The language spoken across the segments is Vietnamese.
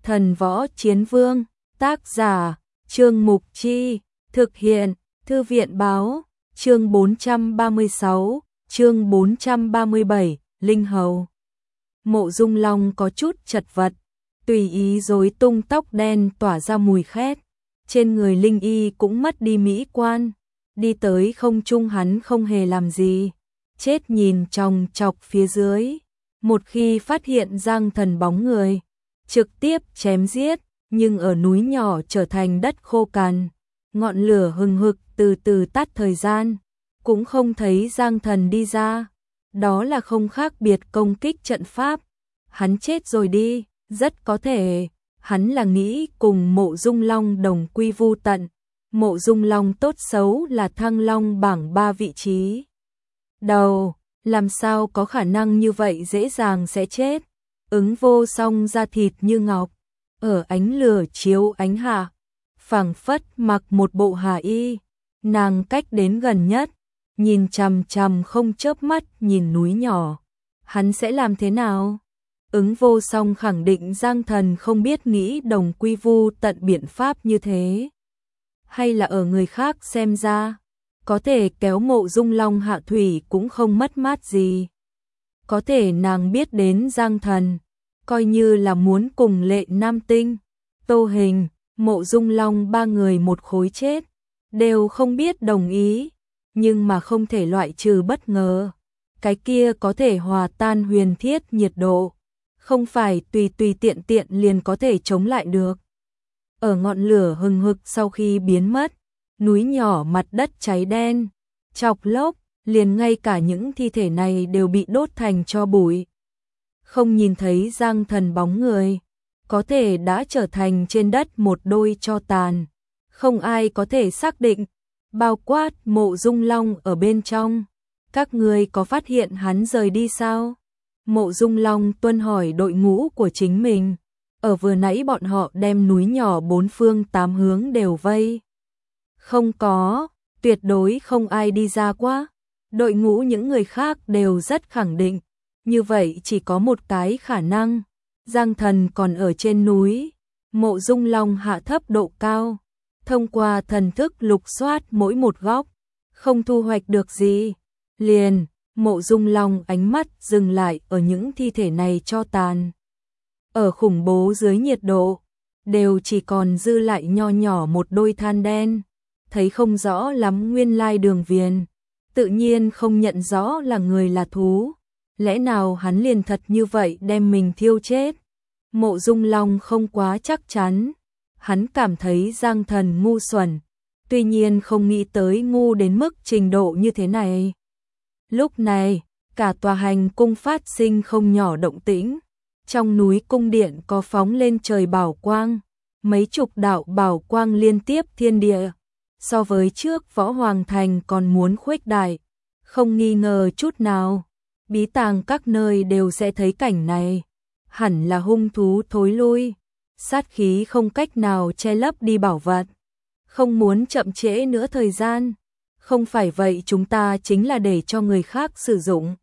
Thần Võ Chiến Vương, tác giả, Trương Mục Chi, thực hiện, Thư viện báo, chương 436, chương 437, Linh Hầu. Mộ Dung Long có chút chật vật, tùy ý rối tung tóc đen tỏa ra mùi khét, trên người Linh Y cũng mất đi mỹ quan, đi tới không trung hắn không hề làm gì, chết nhìn chòng chọc phía dưới, một khi phát hiện Giang Thần bóng người, trực tiếp chém giết, nhưng ở núi nhỏ trở thành đất khô cằn, ngọn lửa hừng hực từ từ tắt thời gian, cũng không thấy Giang Thần đi ra, đó là không khác biệt công kích trận pháp, hắn chết rồi đi, rất có thể, hắn là nghĩ cùng Mộ Dung Long đồng quy vu tận, Mộ Dung Long tốt xấu là Thăng Long bảng 3 vị trí đầu, làm sao có khả năng như vậy dễ dàng sẽ chết. Ứng Vô Song da thịt như ngọc, ở ánh lửa chiếu ánh hạ, phảng phất mặc một bộ hà y, nàng cách đến gần nhất, nhìn chằm chằm không chớp mắt nhìn núi nhỏ, hắn sẽ làm thế nào? Ứng Vô Song khẳng định Giang Thần không biết nghĩ đồng quy vu tận biện pháp như thế, hay là ở người khác xem ra, có thể kéo Mộ Dung Long hạ thủy cũng không mất mát gì. Có thể nàng biết đến Giang Thần, coi như là muốn cùng Lệ Nam Tinh, Tô Hình, Mộ Dung Long ba người một khối chết, đều không biết đồng ý, nhưng mà không thể loại trừ bất ngờ. Cái kia có thể hòa tan huyền thiết nhiệt độ, không phải tùy tùy tiện tiện liền có thể chống lại được. Ở ngọn lửa hừng hực sau khi biến mất, núi nhỏ mặt đất cháy đen, chọc lốc, liền ngay cả những thi thể này đều bị đốt thành tro bụi. Không nhìn thấy Giang Thần bóng người, có thể đã trở thành trên đất một đôi tro tàn, không ai có thể xác định, bao quát Mộ Dung Long ở bên trong. Các người có phát hiện hắn rời đi sao? Mộ Dung Long tuân hỏi đội ngũ của chính mình, ở vừa nãy bọn họ đem núi nhỏ bốn phương tám hướng đều vây. Không có, tuyệt đối không ai đi ra quá. Đội ngũ những người khác đều rất khẳng định, như vậy chỉ có một cái khả năng, Giang Thần còn ở trên núi. Mộ Dung Long hạ thấp độ cao, thông qua thần thức lục soát mỗi một góc, không thu hoạch được gì. Liền, Mộ Dung Long ánh mắt dừng lại ở những thi thể này cho tàn. Ở khủng bố dưới nhiệt độ, đều chỉ còn dư lại nho nhỏ một đôi than đen, thấy không rõ lắm nguyên lai đường viền. Tự nhiên không nhận rõ là người là thú, lẽ nào hắn liền thật như vậy đem mình thiêu chết? Mộ Dung Long không quá chắc chắn, hắn cảm thấy Giang Thần ngu xuẩn, tuy nhiên không nghĩ tới ngu đến mức trình độ như thế này. Lúc này, cả tòa hành cung phát sinh không nhỏ động tĩnh, trong núi cung điện có phóng lên trời bảo quang, mấy chục đạo bảo quang liên tiếp thiên địa. So với trước Võ Hoàng Thành còn muốn khuếch đại, không nghi ngờ chút nào, bí tàng các nơi đều sẽ thấy cảnh này, hẳn là hung thú thối lui, sát khí không cách nào che lấp đi bảo vật, không muốn chậm trễ nữa thời gian, không phải vậy chúng ta chính là để cho người khác sử dụng.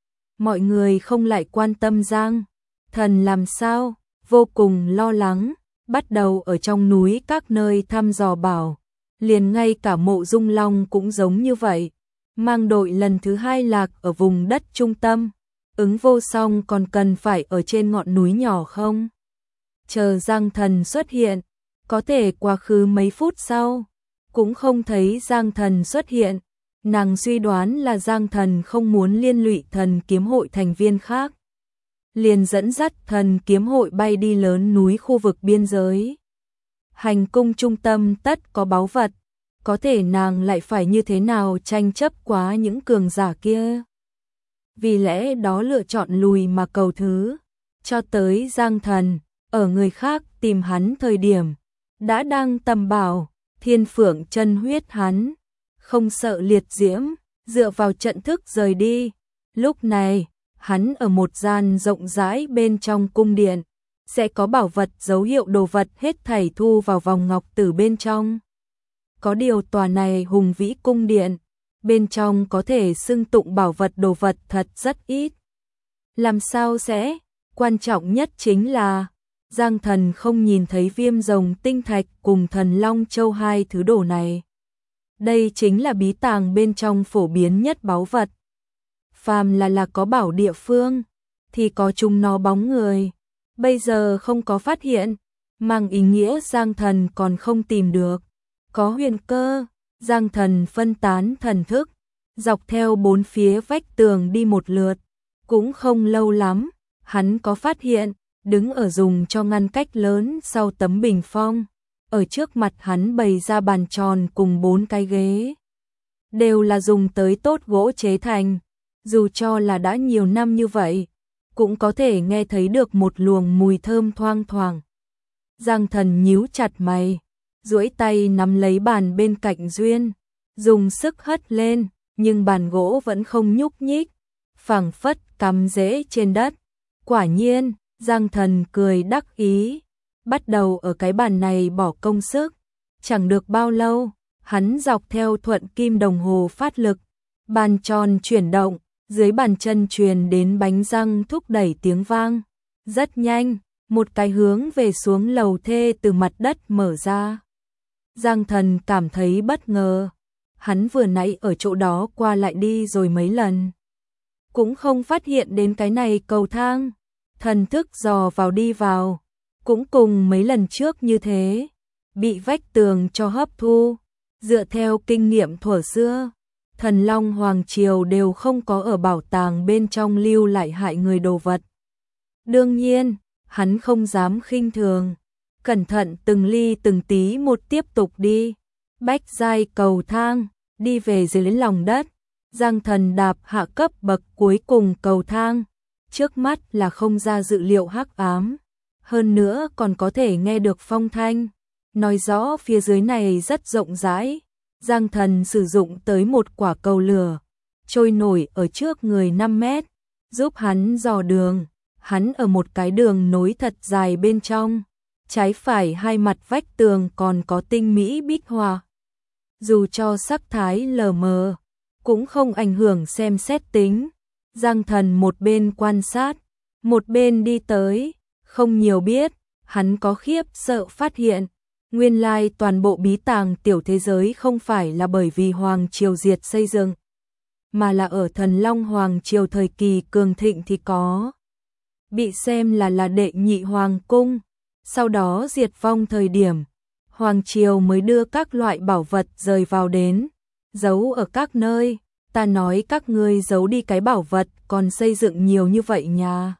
Mọi người không lại quan tâm Giang Thần làm sao, vô cùng lo lắng, bắt đầu ở trong núi các nơi thăm dò bảo. Liền ngay cả Mộ Dung Long cũng giống như vậy, mang đội lần thứ hai lạc ở vùng đất trung tâm. Ứng Vô Song còn cần phải ở trên ngọn núi nhỏ không? Chờ Giang Thần xuất hiện, có thể quá khứ mấy phút sau, cũng không thấy Giang Thần xuất hiện. Nàng suy đoán là Giang Thần không muốn liên lụy Thần Kiếm Hội thành viên khác, liền dẫn dắt Thần Kiếm Hội bay đi lớn núi khu vực biên giới. Hành cung trung tâm tất có báu vật, có thể nàng lại phải như thế nào tranh chấp quá những cường giả kia. Vì lẽ đó lựa chọn lùi mà cầu thứ, cho tới Giang Thần, ở người khác tìm hắn thời điểm, đã đang tầm bảo, Thiên Phượng chân huyết hắn, không sợ liệt diễm, dựa vào trận thức rời đi. Lúc này, hắn ở một gian rộng rãi bên trong cung điện, sẽ có bảo vật dấu hiệu đồ vật hết thảy thu vào vòng ngọc tử bên trong. Có điều tòa này hùng vĩ cung điện, bên trong có thể xưng tụng bảo vật đồ vật thật rất ít. Làm sao sẽ? Quan trọng nhất chính là Giang Thần không nhìn thấy viêm rồng tinh thạch cùng thần long châu hai thứ đồ này. Đây chính là bí tàng bên trong phổ biến nhất báu vật. Phàm là có bảo địa phương, thì có chúng nó bóng người. Bây giờ không có phát hiện, mang ý nghĩa Giang Thần còn không tìm được. Có huyền cơ, Giang Thần phân tán thần thức, dọc theo bốn phía vách tường đi một lượt. Cũng không lâu lắm, hắn có phát hiện, đứng ở dùng cho ngăn cách lớn sau tấm bình phong. Ở trước mặt hắn bày ra bàn tròn cùng 4 cái ghế. Đều là dùng tới tốt gỗ chế thành. Dù cho là đã nhiều năm như vậy, cũng có thể nghe thấy được một luồng mùi thơm thoang thoảng. Giang Thần nhíu chặt mày, duỗi tay nắm lấy bàn bên cạnh Duyên, dùng sức hất lên, nhưng bàn gỗ vẫn không nhúc nhích, phảng phất cắm rễ trên đất. Quả nhiên, Giang Thần cười đắc ý, bắt đầu ở cái bàn này bỏ công sức. Chẳng được bao lâu, hắn dọc theo thuận kim đồng hồ phát lực, bàn tròn chuyển động, dưới bàn chân truyền đến bánh răng thúc đẩy tiếng vang. Rất nhanh, một cái hướng về xuống lầu thê từ mặt đất mở ra. Giang Thần cảm thấy bất ngờ, hắn vừa nãy ở chỗ đó qua lại đi rồi mấy lần, cũng không phát hiện đến cái này cầu thang. Thần thức dò vào đi vào, cũng cùng mấy lần trước như thế, bị vách tường cho hấp thu. Dựa theo kinh nghiệm thuở xưa, Thần Long Hoàng Triều đều không có ở bảo tàng bên trong lưu lại hại người đồ vật. Đương nhiên, hắn không dám khinh thường, cẩn thận từng ly từng tí một tiếp tục đi. Bách giai cầu thang, đi về dưới lòng đất. Giang Thần đạp hạ cấp bậc cuối cùng cầu thang. Trước mắt là không ra dự liệu hắc ám, hơn nữa còn có thể nghe được phong thanh, nói rõ phía dưới này rất rộng rãi. Giang Thần sử dụng tới một quả cầu lửa, trôi nổi ở trước người 5 mét, giúp hắn dò đường. Hắn ở một cái đường nối thật dài bên trong, trái phải hai mặt vách tường còn có tinh mỹ bích họa. Dù cho sắc thái lờ mờ, cũng không ảnh hưởng xem xét tính. Giang Thần một bên quan sát, một bên đi tới, không nhiều biết, hắn có khiếp sợ phát hiện. Nguyên lai toàn bộ bí tàng tiểu thế giới không phải là bởi vì Hoàng Triều diệt xây dựng, mà là ở Thần Long Hoàng Triều thời kỳ cường thịnh thì có. Bị xem là đệ nhị Hoàng Cung, sau đó diệt vong thời điểm, Hoàng Triều mới đưa các loại bảo vật rời vào đến, giấu ở các nơi. Ta nói các ngươi giấu đi cái bảo vật còn xây dựng nhiều như vậy nhà.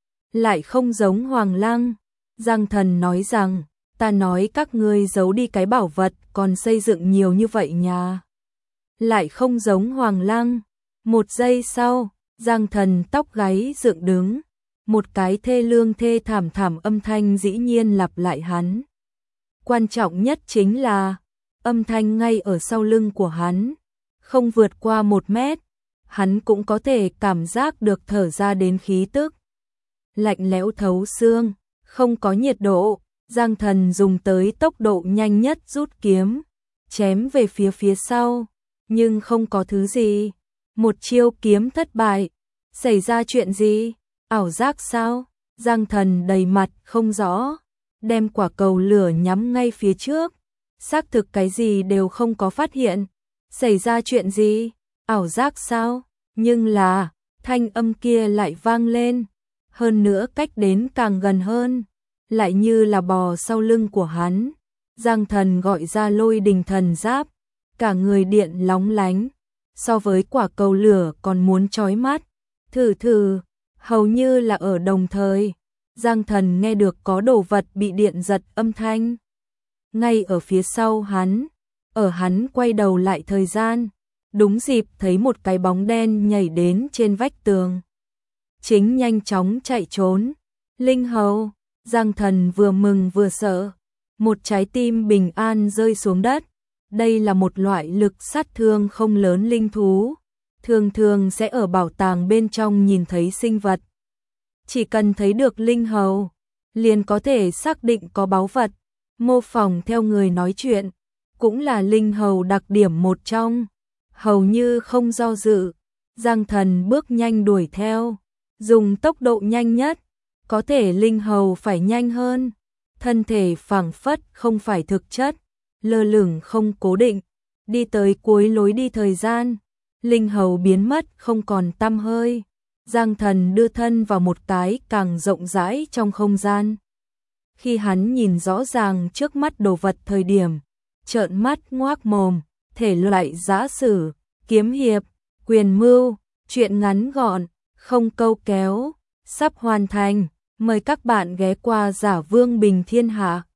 Lại không giống Hoàng Lăng. Giang Thần nói rằng, ta nói các ngươi giấu đi cái bảo vật còn xây dựng nhiều như vậy nhà. Lại không giống Hoàng Lăng. Một giây sau, Giang Thần tóc gáy dựng đứng. Một cái thê lương thê thảm thảm âm thanh dĩ nhiên lặp lại hắn. Quan trọng nhất chính là, âm thanh ngay ở sau lưng của hắn. Không vượt qua 1 mét, hắn cũng có thể cảm giác được thở ra đến khí tức. Lạnh lẽo thấu xương, không có nhiệt độ. Giang Thần dùng tới tốc độ nhanh nhất rút kiếm, chém về phía sau, nhưng không có thứ gì. Một chiêu kiếm thất bại. Xảy ra chuyện gì? Ảo giác sao? Giang Thần đầy mặt không rõ, đem quả cầu lửa nhắm ngay phía trước, xác thực cái gì đều không có phát hiện. Xảy ra chuyện gì? Ảo giác sao? Nhưng là, thanh âm kia lại vang lên, hơn nữa cách đến càng gần hơn, lại như là bò sau lưng của hắn. Giang Thần gọi ra Lôi Đình Thần Giáp, cả người điện lóng lánh, so với quả cầu lửa còn muốn chói mắt. Thử, hầu như là ở đồng thời, Giang Thần nghe được có đồ vật bị điện giật âm thanh. Ngay ở phía sau hắn, ở hắn quay đầu lại thời gian, đúng dịp thấy một cái bóng đen nhảy đến trên vách tường. Chính nhanh chóng chạy trốn. Linh hầu. Giang Thần vừa mừng vừa sợ, một trái tim bình an rơi xuống đất. Đây là một loại lực sát thương không lớn linh thú, thường sẽ ở bảo tàng bên trong nhìn thấy sinh vật. Chỉ cần thấy được linh hầu, liền có thể xác định có báu vật. Mô phỏng theo người nói chuyện, cũng là linh hầu đặc điểm một trong. Hầu như không do dự, Giang Thần bước nhanh đuổi theo, dùng tốc độ nhanh nhất, có thể linh hầu phải nhanh hơn. Thân thể phảng phất không phải thực chất, lơ lửng không cố định, đi tới cuối lối đi thời gian, linh hầu biến mất không còn tăm hơi. Giang Thần đưa thân vào một cái càng rộng rãi trong không gian. Khi hắn nhìn rõ ràng trước mắt đồ vật thời điểm, trợn mắt ngoác mồm, thể loại giã sử, kiếm hiệp, quyền mưu, truyện ngắn gọn, không câu kéo, sắp hoàn thành. Mời các bạn ghé qua Giả Vương Bình Thiên Hạ.